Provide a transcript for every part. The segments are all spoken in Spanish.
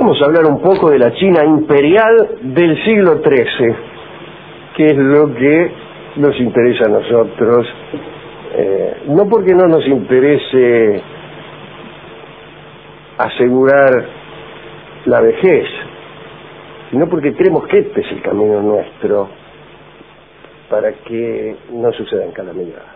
vamos a hablar un poco de la China imperial del siglo XIII, que es lo que nos interesa a nosotros, no porque no nos interese asegurar la vejez, sino porque creemos que este es el camino nuestro para que no sucedan calamidades.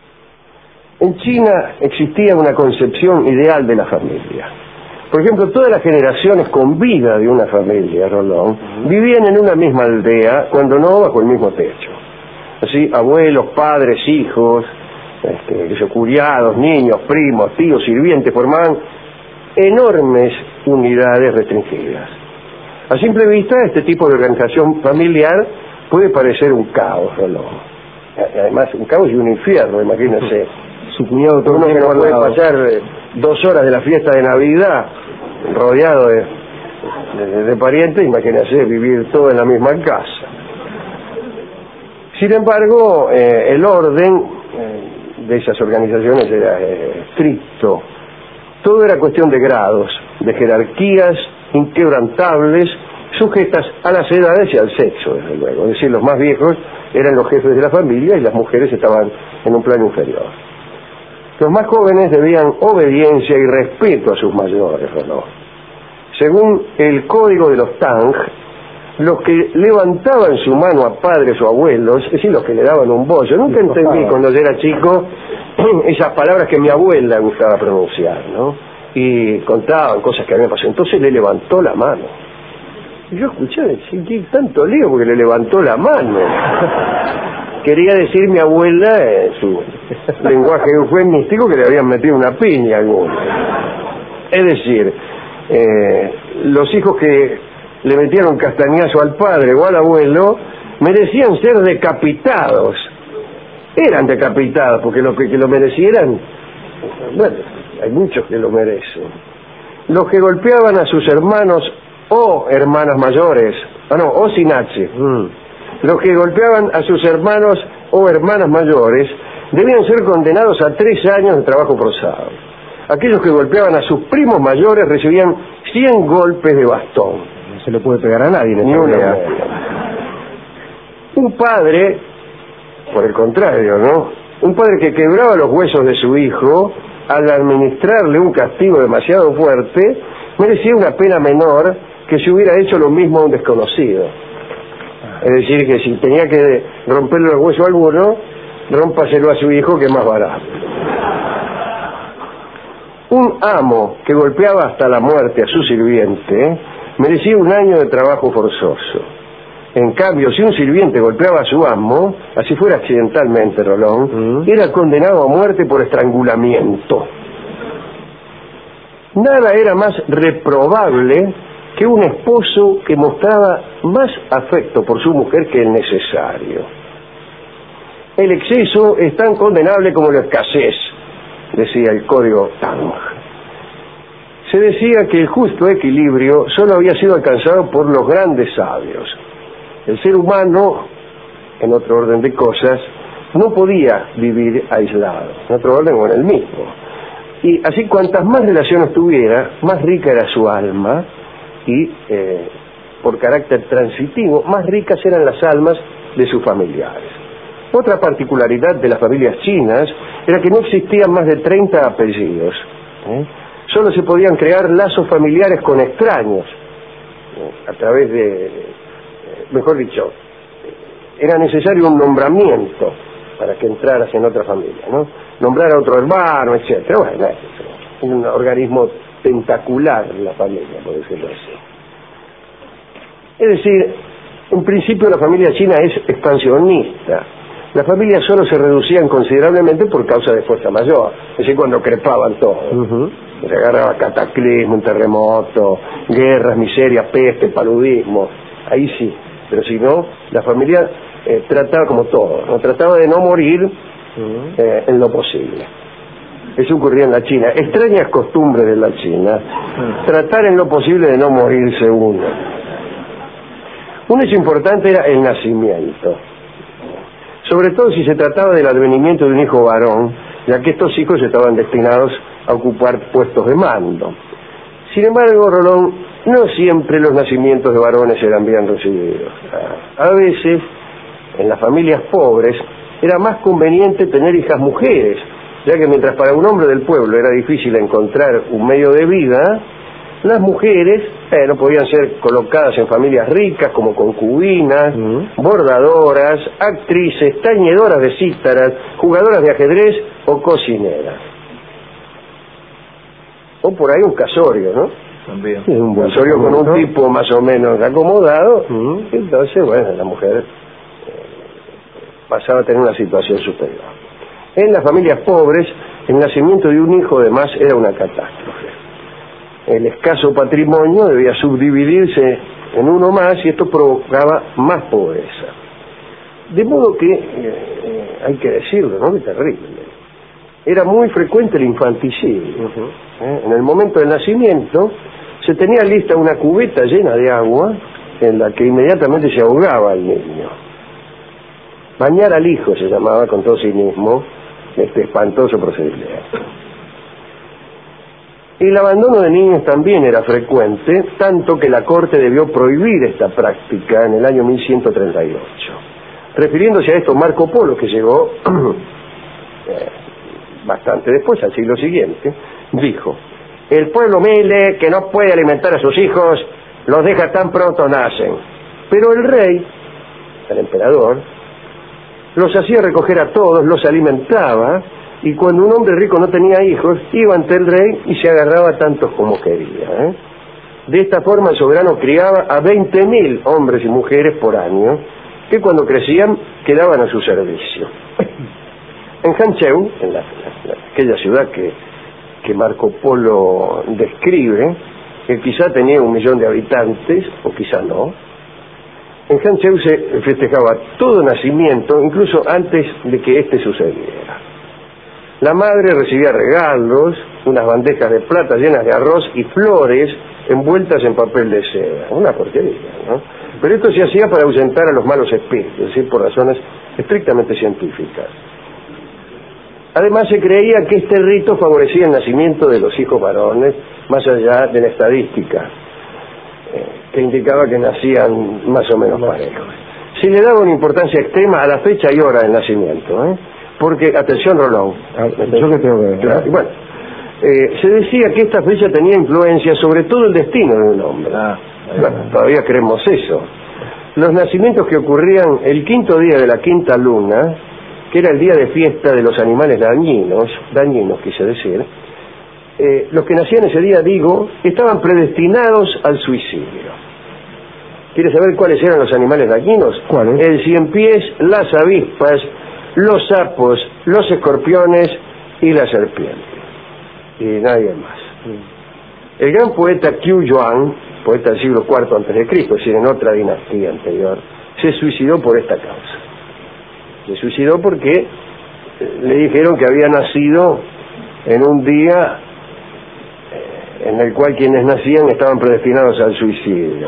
En China existía una concepción ideal de la familia. Por ejemplo, todas las generaciones con vida de una familia, Rolón, vivían en una misma aldea, cuando no bajo el mismo techo. Así, abuelos, padres, hijos, criados, niños, primos, tíos, sirvientes, formaban enormes unidades restringidas. A simple vista, este tipo de organización familiar puede parecer un caos, Rolón. Además, un caos y un infierno, imagínense. Su cuñado todo uno que no puede pasar 2 horas de la fiesta de Navidad rodeado de parientes, imagínense vivir todo en la misma casa. Sin embargo, el orden de esas organizaciones era estricto. Todo era cuestión de grados, de jerarquías inquebrantables, sujetas a las edades y al sexo, desde luego. Es decir, los más viejos eran los jefes de la familia y las mujeres estaban en un plano inferior. Los más jóvenes debían obediencia y respeto a sus mayores, ¿no? Según el código de los Tang, los que levantaban su mano a padres o abuelos, es decir, los que le daban un bollo. Nunca entendí cuando yo era chico esas palabras que mi abuela gustaba pronunciar, ¿no? Y contaban cosas que habían pasado. Entonces le levantó la mano. Y yo escuché decir, ¿qué tanto lío? Porque le levantó la mano. Quería decir mi abuela, en su lenguaje eufemístico, que le habían metido una piña a alguno. Es decir, los hijos que le metieron castañazo al padre o al abuelo merecían ser decapitados. Eran decapitados, porque los que lo merecieran, bueno, hay muchos que lo merecen. Los que golpeaban a sus hermanos o hermanas mayores, o sin H, los que golpeaban a sus hermanos o hermanas mayores debían ser condenados a 3 años de trabajo forzado. Aquellos que golpeaban a sus primos mayores recibían 100 golpes de bastón. No se le puede pegar a nadie en ni esta una aldea. Un padre, por el contrario, ¿no? Un padre que quebraba los huesos de su hijo al administrarle un castigo demasiado fuerte merecía una pena menor que si hubiera hecho lo mismo a un desconocido. Es decir, que si tenía que romperle los huesos a alguno, rómpaselo a su hijo, que es más barato. Un amo que golpeaba hasta la muerte a su sirviente merecía 1 año de trabajo forzoso. En cambio, si un sirviente golpeaba a su amo, así fuera accidentalmente, Rolón, era condenado a muerte por estrangulamiento. Nada era más reprobable que un esposo que mostraba más afecto por su mujer que el necesario. El exceso es tan condenable como la escasez, decía el código Tang. Se decía que el justo equilibrio solo había sido alcanzado por los grandes sabios. El ser humano, en otro orden de cosas, no podía vivir aislado, en otro orden o en el mismo. Y así, cuantas más relaciones tuviera, más rica era su alma, y por carácter transitivo, más ricas eran las almas de sus familiares. Otra particularidad de las familias chinas era que no existían más de 30 apellidos. Solo se podían crear lazos familiares con extraños, a través de, mejor dicho, era necesario un nombramiento para que entraras en otra familia, ¿no? Nombrar a otro hermano, etcétera. Bueno, es un organismo tentacular la familia, por decirlo así. Es decir, en principio la familia china es expansionista. Las familias solo se reducían considerablemente por causa de fuerza mayor, es decir, cuando crepaban todos. Se agarraba cataclismo, un terremoto, guerras, miseria, peste, paludismo, ahí sí. Pero si no, la familia trataba como todo, ¿no? Trataba de no morir en lo posible. Eso ocurría en la China. Extrañas costumbres de la China. Tratar en lo posible de no morirse uno. Un hecho importante era el nacimiento. Sobre todo si se trataba del advenimiento de un hijo varón, ya que estos hijos estaban destinados a ocupar puestos de mando. Sin embargo, Rolón, no siempre los nacimientos de varones eran bien recibidos. A veces, en las familias pobres, era más conveniente tener hijas mujeres, ya que mientras para un hombre del pueblo era difícil encontrar un medio de vida, las mujeres no podían ser colocadas en familias ricas como concubinas, bordadoras, actrices, tañedoras de cítaras, jugadoras de ajedrez o cocineras. O por ahí un casorio, ¿no? También. Sí, un casorio con un tipo más o menos acomodado. Entonces, bueno, la mujer pasaba a tener una situación superior. En las familias pobres, el nacimiento de un hijo de más era una catástrofe. El escaso patrimonio debía subdividirse en uno más y esto provocaba más pobreza. De modo que, hay que decirlo, ¿no? Es terrible. Era muy frecuente el infanticidio. En el momento del nacimiento se tenía lista una cubeta llena de agua en la que inmediatamente se ahogaba el niño. Bañar al hijo se llamaba con todo cinismo este espantoso procedimiento. El abandono de niños también era frecuente, tanto que la Corte debió prohibir esta práctica en el año 1138. Refiriéndose a esto, Marco Polo, que llegó bastante después, al siglo siguiente, dijo: el pueblo humilde que no puede alimentar a sus hijos, los deja tan pronto nacen. Pero el rey, el emperador, los hacía recoger a todos, los alimentaba, y cuando un hombre rico no tenía hijos, iba ante el rey y se agarraba a tantos como quería. De esta forma el soberano criaba a 20.000 hombres y mujeres por año, que cuando crecían quedaban a su servicio. En Hancheu, en aquella ciudad que Marco Polo describe, que quizá tenía 1 millón de habitantes, o quizá no, en Hancheu se festejaba todo nacimiento, incluso antes de que éste sucediera. La madre recibía regalos, unas bandejas de plata llenas de arroz y flores envueltas en papel de seda. Una porquería, ¿no? Pero esto se hacía para ahuyentar a los malos espíritus, es decir, por razones estrictamente científicas. Además, se creía que este rito favorecía el nacimiento de los hijos varones, más allá de la estadística, que indicaba que nacían más o menos parejos. Se le daba una importancia extrema a la fecha y hora del nacimiento, porque, atención, Rolón, yo que tengo que ver. Claro, bueno, se decía que esta fecha tenía influencia sobre todo el destino de un hombre. Bueno, todavía creemos eso. Los nacimientos que ocurrían el 5º día de la 5ª luna, que era el día de fiesta de los animales dañinos quise decir, los que nacían ese día, digo, estaban predestinados al suicidio. ¿Quieres saber cuáles eran los animales dañinos? ¿Cuáles? El ciempiés, las avispas, los sapos, los escorpiones y la serpiente. Y nadie más. El gran poeta Qiu Yuan, poeta del siglo IV a.C., es decir, en otra dinastía anterior, se suicidó por esta causa. Se suicidó porque le dijeron que había nacido en un día en el cual quienes nacían estaban predestinados al suicidio.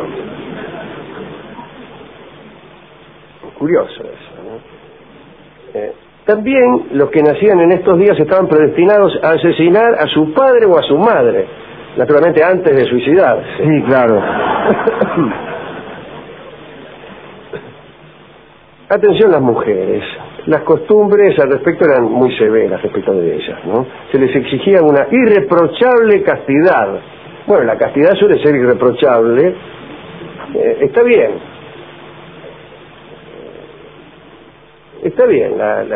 Curioso eso, ¿no? También los que nacían en estos días estaban predestinados a asesinar a su padre o a su madre, naturalmente antes de suicidarse. Sí, claro. Atención las mujeres. Las costumbres al respecto eran muy severas respecto de ellas, ¿no? Se les exigía una irreprochable castidad. Bueno, la castidad suele ser irreprochable. Está bien. Está bien,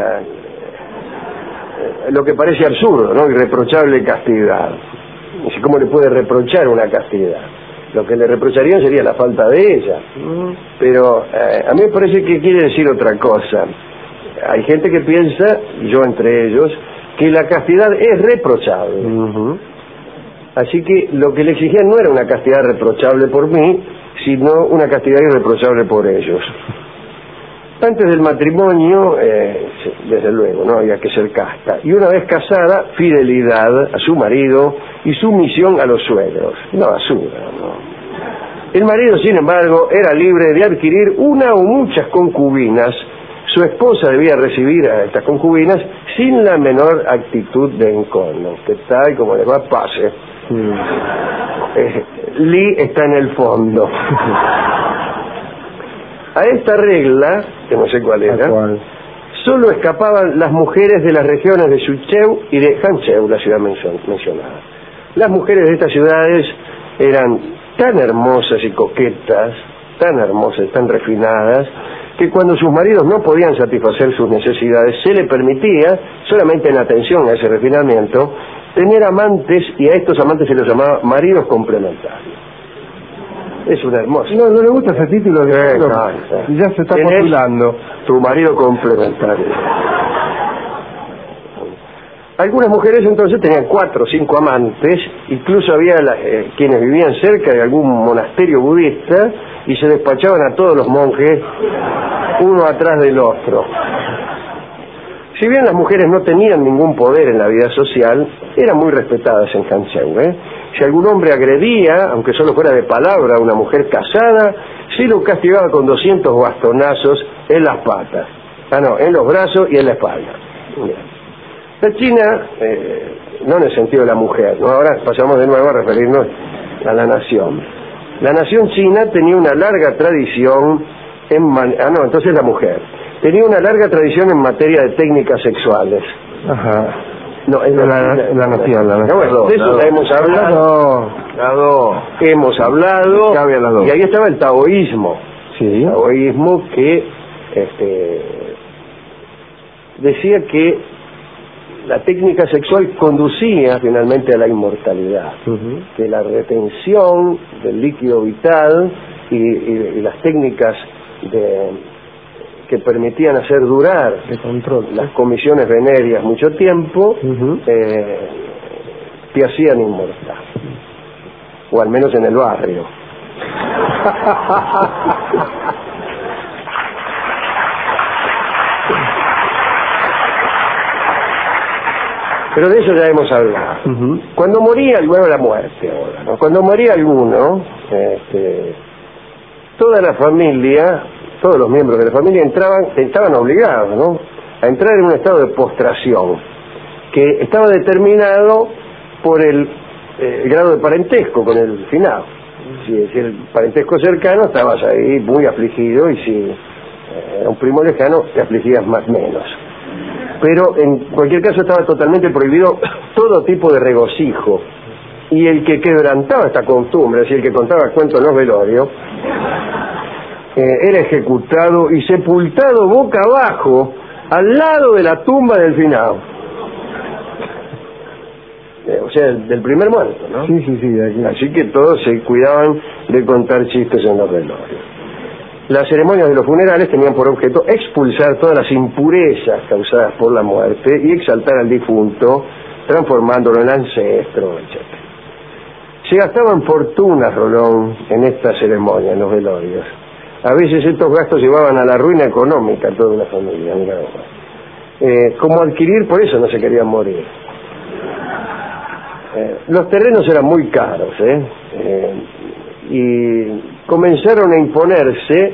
lo que parece absurdo, ¿no? Irreprochable castidad. ¿Cómo le puede reprochar una castidad? Lo que le reprocharían sería la falta de ella. Pero a mí me parece que quiere decir otra cosa. Hay gente que piensa, y yo entre ellos, que la castidad es reprochable. Así que lo que le exigían no era una castidad reprochable por mí, sino una castidad irreprochable por ellos. Antes del matrimonio, desde luego, no había que ser casta. Y una vez casada, fidelidad a su marido y sumisión a los suegros. Una basura, ¿no? El marido, sin embargo, era libre de adquirir una o muchas concubinas. Su esposa debía recibir a estas concubinas sin la menor actitud de encono. Que tal como les va, pase. Li está en el fondo. A esta regla, que no sé cuál era, solo escapaban las mujeres de las regiones de Sucheu y de Hancheu, la ciudad mencionada. Las mujeres de estas ciudades eran tan hermosas y coquetas, tan hermosas, tan refinadas, que cuando sus maridos no podían satisfacer sus necesidades, se le permitía, solamente en atención a ese refinamiento, tener amantes, y a estos amantes se los llamaba maridos complementarios. Es una hermosa. No le gusta ese título, ya se está postulando. Tu marido complementario. Algunas mujeres entonces tenían 4 o 5 amantes, incluso había quienes vivían cerca de algún monasterio budista y se despachaban a todos los monjes uno atrás del otro. Si bien las mujeres no tenían ningún poder en la vida social, eran muy respetadas en Hancheu. Si algún hombre agredía, aunque solo fuera de palabra, a una mujer casada, se lo castigaba con 200 bastonazos en las patas. En los brazos y en la espalda. La China, no en el sentido de la mujer, ¿no? Ahora pasamos de nuevo a referirnos a la nación. La nación china tenía una larga tradición entonces la mujer. Tenía una larga tradición en materia de técnicas sexuales. Ajá. No, es la nación. De eso ya hemos hablado. Hemos hablado. Y ahí estaba el taoísmo. Sí. El taoísmo que decía que la técnica sexual conducía finalmente a la inmortalidad, que la retención del líquido vital y las técnicas que permitían hacer durar las comisiones venéreas mucho tiempo, te hacían inmortal, o al menos en el barrio. Pero de eso ya hemos hablado. Cuando moría, luego la muerte ahora, ¿no? Cuando moría alguno, toda la familia, todos los miembros de la familia estaban obligados, ¿no?, a entrar en un estado de postración que estaba determinado por el grado de parentesco con el finado. Si el parentesco cercano, estabas ahí muy afligido, y si era un primo lejano, te afligías más o menos. Pero en cualquier caso estaba totalmente prohibido todo tipo de regocijo, y el que quebrantaba esta costumbre, es decir, el que contaba cuentos en los velorios, era ejecutado y sepultado boca abajo al lado de la tumba del finado, o sea, del primer muerto, ¿no? Sí, aquí. Así que todos se cuidaban de contar chistes en los velorios. Las ceremonias de los funerales tenían por objeto expulsar todas las impurezas causadas por la muerte y exaltar al difunto, transformándolo en ancestro, etc. Se gastaban fortunas, Rolón, en esta ceremonia, en los velorios. A veces estos gastos llevaban a la ruina económica a toda la familia. Como adquirir, por eso no se querían morir. Los terrenos eran muy caros, y comenzaron a imponerse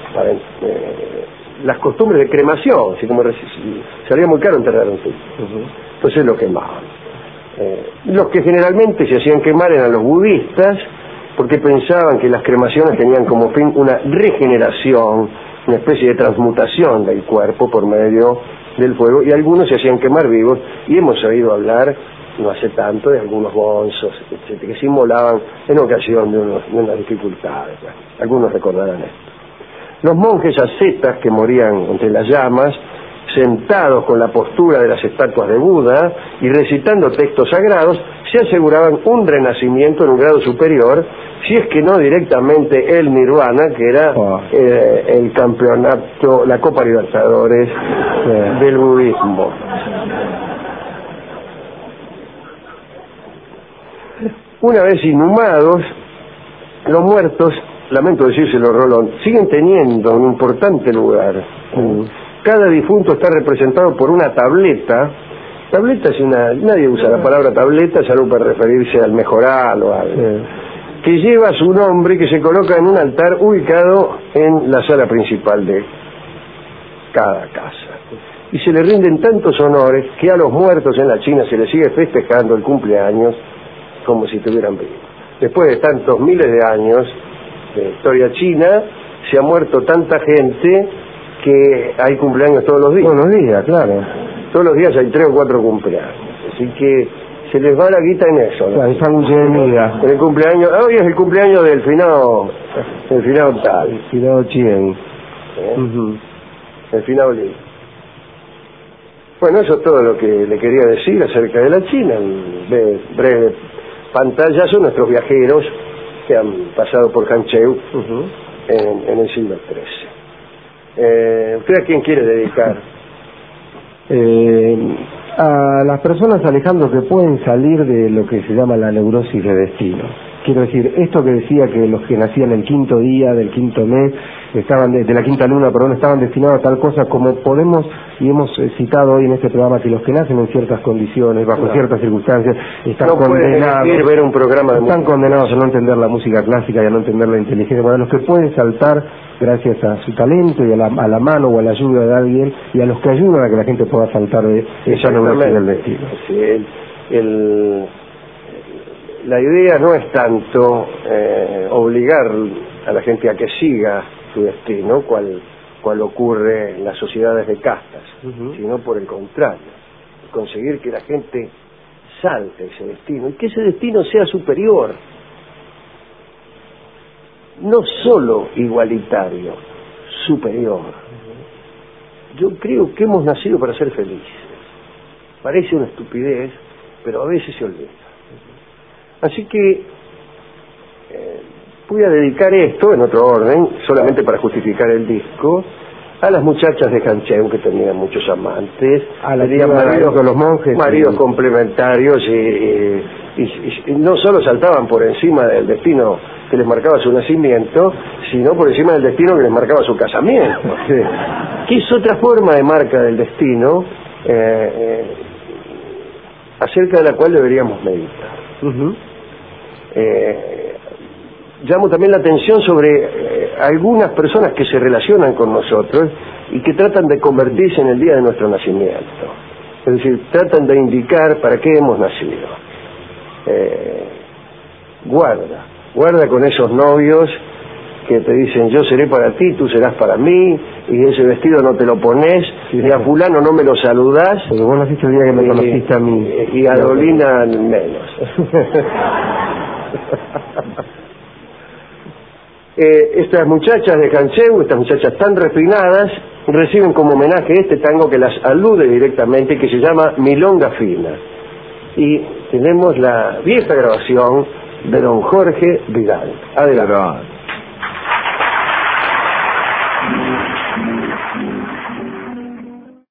las costumbres de cremación, así como salía muy caro enterrar un tipo. Entonces lo quemaban. Los que generalmente se hacían quemar eran los budistas, porque pensaban que las cremaciones tenían como fin una regeneración, una especie de transmutación del cuerpo por medio del fuego, y algunos se hacían quemar vivos, y hemos oído hablar no hace tanto de algunos bonzos, etcétera, que se inmolaban en ocasión de unas dificultades. Bueno, algunos recordarán esto. Los monjes ascetas que morían entre las llamas, sentados con la postura de las estatuas de Buda y recitando textos sagrados, se aseguraban un renacimiento en un grado superior, si es que no directamente el nirvana, que era el campeonato, la Copa Libertadores del budismo. Una vez inhumados, los muertos, lamento decírselo, Rolón, siguen teniendo un importante lugar. Cada difunto está representado por una tableta. Tableta es nadie usa la palabra tableta, salvo para referirse al mejoral o algo, que lleva su nombre y que se coloca en un altar ubicado en la sala principal de cada casa. Y se le rinden tantos honores que a los muertos en la China se les sigue festejando el cumpleaños como si estuvieran vivos. después de tantos miles de años de historia china, se ha muerto tanta gente que hay cumpleaños todos los días. Todos los días, claro. Todos los días hay 3 o 4 cumpleaños. Así que se les va la guita en eso, ¿no? El sándwich de miga. El cumpleaños, hoy es el cumpleaños del finado tal. El finado Chien. El finado Li. Bueno, eso es todo lo que le quería decir acerca de la China. En breve pantallazo, nuestros viajeros que han pasado por Hancheu en el siglo XIII. ¿Usted a quién quiere dedicar? A las personas, Alejandro, que pueden salir de lo que se llama la neurosis de destino. Quiero decir, esto que decía que los que nacían el 5.º día del 5.º mes, estaban de la 5ª luna, perdón, estaban destinados a tal cosa, como podemos y hemos citado hoy en este programa, que los que nacen en ciertas condiciones, bajo ciertas circunstancias, están condenados, ver un programa de están condenados a no entender la música clásica y a no entender la inteligencia. Bueno, los que pueden saltar gracias a su talento y a la mano o a la ayuda de alguien, y a los que ayudan a que la gente pueda saltar de esa neurosis del destino. Sí, la idea no es tanto obligar a la gente a que siga su destino, cual ocurre en las sociedades de castas, sino por el contrario, conseguir que la gente salte ese destino y que ese destino sea superior, no solo igualitario, superior. Yo creo que hemos nacido para ser felices. Parece una estupidez, pero a veces se olvida. Así que voy a dedicar esto en otro orden, solamente para justificar el disco, a las muchachas de Hancheu, que tenían muchos amantes, tenían maridos con los monjes, maridos complementarios, y no solo saltaban por encima del destino que les marcaba su nacimiento, sino por encima del destino que les marcaba su casamiento, que es otra forma de marca del destino, acerca de la cual deberíamos meditar. Llamo también la atención sobre algunas personas que se relacionan con nosotros y que tratan de convertirse en el día de nuestro nacimiento, es decir, tratan de indicar para qué hemos nacido. Guarda con esos novios que te dicen: yo seré para ti, tú serás para mí, y ese vestido no te lo pones, y a fulano no me lo saludás, porque vos naciste el día que me conociste a mí, y a Dolina menos. Estas muchachas de Hancheu, estas muchachas tan refinadas, reciben como homenaje este tango que las alude directamente, que se llama Milonga Fina, y tenemos la vieja grabación de don Jorge Vidal. Adelante.